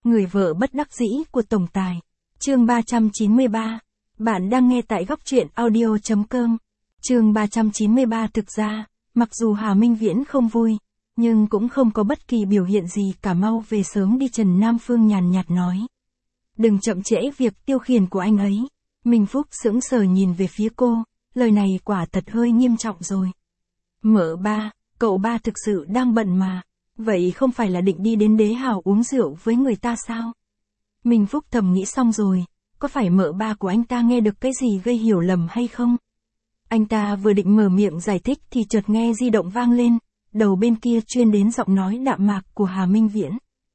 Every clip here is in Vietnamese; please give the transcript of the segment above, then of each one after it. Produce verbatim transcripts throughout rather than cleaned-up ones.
Người vợ bất đắc dĩ của tổng tài. Chương ba trăm chín mươi ba. Bạn đang nghe tại góc truyện audio chấm com. Chương ba trăm chín mươi ba. Thực ra, mặc dù Hà Minh Viễn không vui, nhưng cũng không có bất kỳ biểu hiện gì cả. Mau về sớm đi. Trần Nam Phương nhàn nhạt nói. Đừng chậm trễ việc tiêu khiển của anh ấy. Minh Phúc sững sờ nhìn về phía cô, lời này quả thật hơi nghiêm trọng rồi. Mợ ba, cậu ba thực sự đang bận mà. Vậy không phải là định đi đến Đế Hào uống rượu với người ta sao? Minh Phúc thầm nghĩ xong rồi, có phải mợ ba của anh ta nghe được cái gì gây hiểu lầm hay không? Anh ta vừa định mở miệng giải thích thì chợt nghe di động vang lên, đầu bên kia truyền đến giọng nói đạm mạc của Hà Minh Viễn.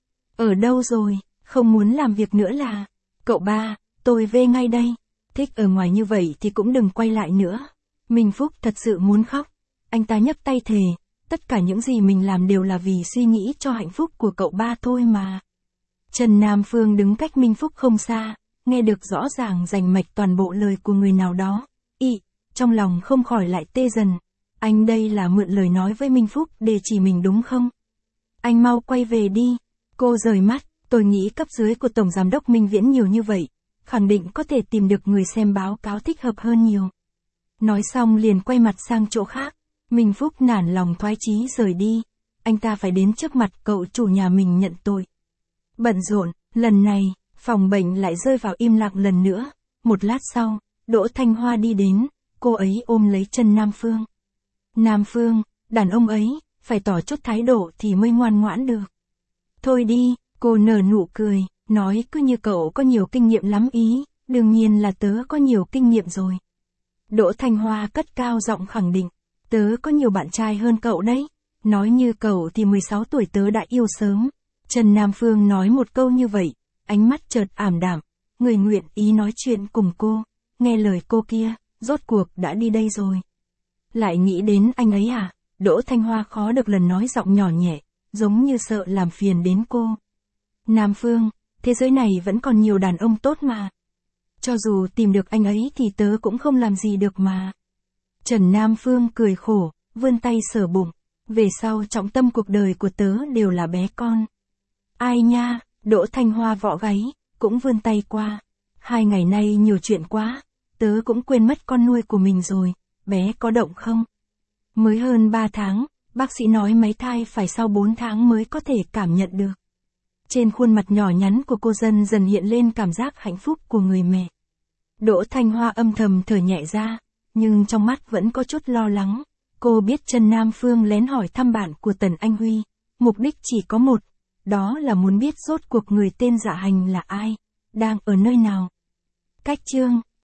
Ở đâu rồi, không muốn làm việc nữa là? Cậu ba, tôi về ngay đây. Thích ở ngoài như vậy thì cũng đừng quay lại nữa. Minh Phúc thật sự muốn khóc. Anh ta nhấc tay thề, tất cả những gì mình làm đều là vì suy nghĩ cho hạnh phúc của cậu ba thôi mà. Trần Nam Phương đứng cách Minh Phúc không xa, nghe được rõ ràng rành mạch toàn bộ lời của người nào đó. Ý, trong lòng không khỏi lại tê dần. Anh đây là mượn lời nói với Minh Phúc để chỉ mình đúng không? Anh mau quay về đi. Cô rời mắt, tôi nghĩ cấp dưới của Tổng Giám đốc Minh Viễn nhiều như vậy, khẳng định có thể tìm được người xem báo cáo thích hợp hơn nhiều. Nói xong liền quay mặt sang chỗ khác. Minh Phúc nản lòng thoái chí rời đi. Anh ta phải đến trước mặt cậu chủ nhà mình nhận tội. Bận rộn, lần này, phòng bệnh lại rơi vào im lặng lần nữa. Một lát sau, Đỗ Thanh Hoa đi đến, cô ấy ôm lấy chân Nam Phương. Nam Phương, đàn ông ấy, phải tỏ chút thái độ thì mới ngoan ngoãn được. Thôi đi, cô nở nụ cười, nói cứ như cậu có nhiều kinh nghiệm lắm ý, đương nhiên là tớ có nhiều kinh nghiệm rồi. Đỗ Thanh Hoa cất cao giọng khẳng định, tớ có nhiều bạn trai hơn cậu đấy, nói như cậu thì mười sáu tuổi tớ đã yêu sớm. Trần Nam Phương nói một câu như vậy, ánh mắt chợt ảm đạm, người nguyện ý nói chuyện cùng cô, nghe lời cô kia, rốt cuộc đã đi đây rồi. Lại nghĩ đến anh ấy à? Đỗ Thanh Hoa khó được lần nói giọng nhỏ nhẹ, giống như sợ làm phiền đến cô. Nam Phương, thế giới này vẫn còn nhiều đàn ông tốt mà. Cho dù tìm được anh ấy thì tớ cũng không làm gì được mà. Trần Nam Phương cười khổ, vươn tay sờ bụng. Về sau trọng tâm cuộc đời của tớ đều là bé con. Ai nha, Đỗ Thanh Hoa vọ gáy, cũng vươn tay qua. Hai ngày nay nhiều chuyện quá, tớ cũng quên mất con nuôi của mình rồi, bé có động không? Mới hơn ba tháng, bác sĩ nói máy thai phải sau bốn tháng mới có thể cảm nhận được. Trên khuôn mặt nhỏ nhắn của cô dần dần hiện lên cảm giác hạnh phúc của người mẹ. Đỗ Thanh Hoa âm thầm thở nhẹ ra, nhưng trong mắt vẫn có chút lo lắng. Cô biết Trần Nam Phương lén hỏi thăm bạn của Tần Anh Huy, mục đích chỉ có một, đó là muốn biết rốt cuộc người tên Dạ Hành là ai, đang ở nơi nào. Cách chương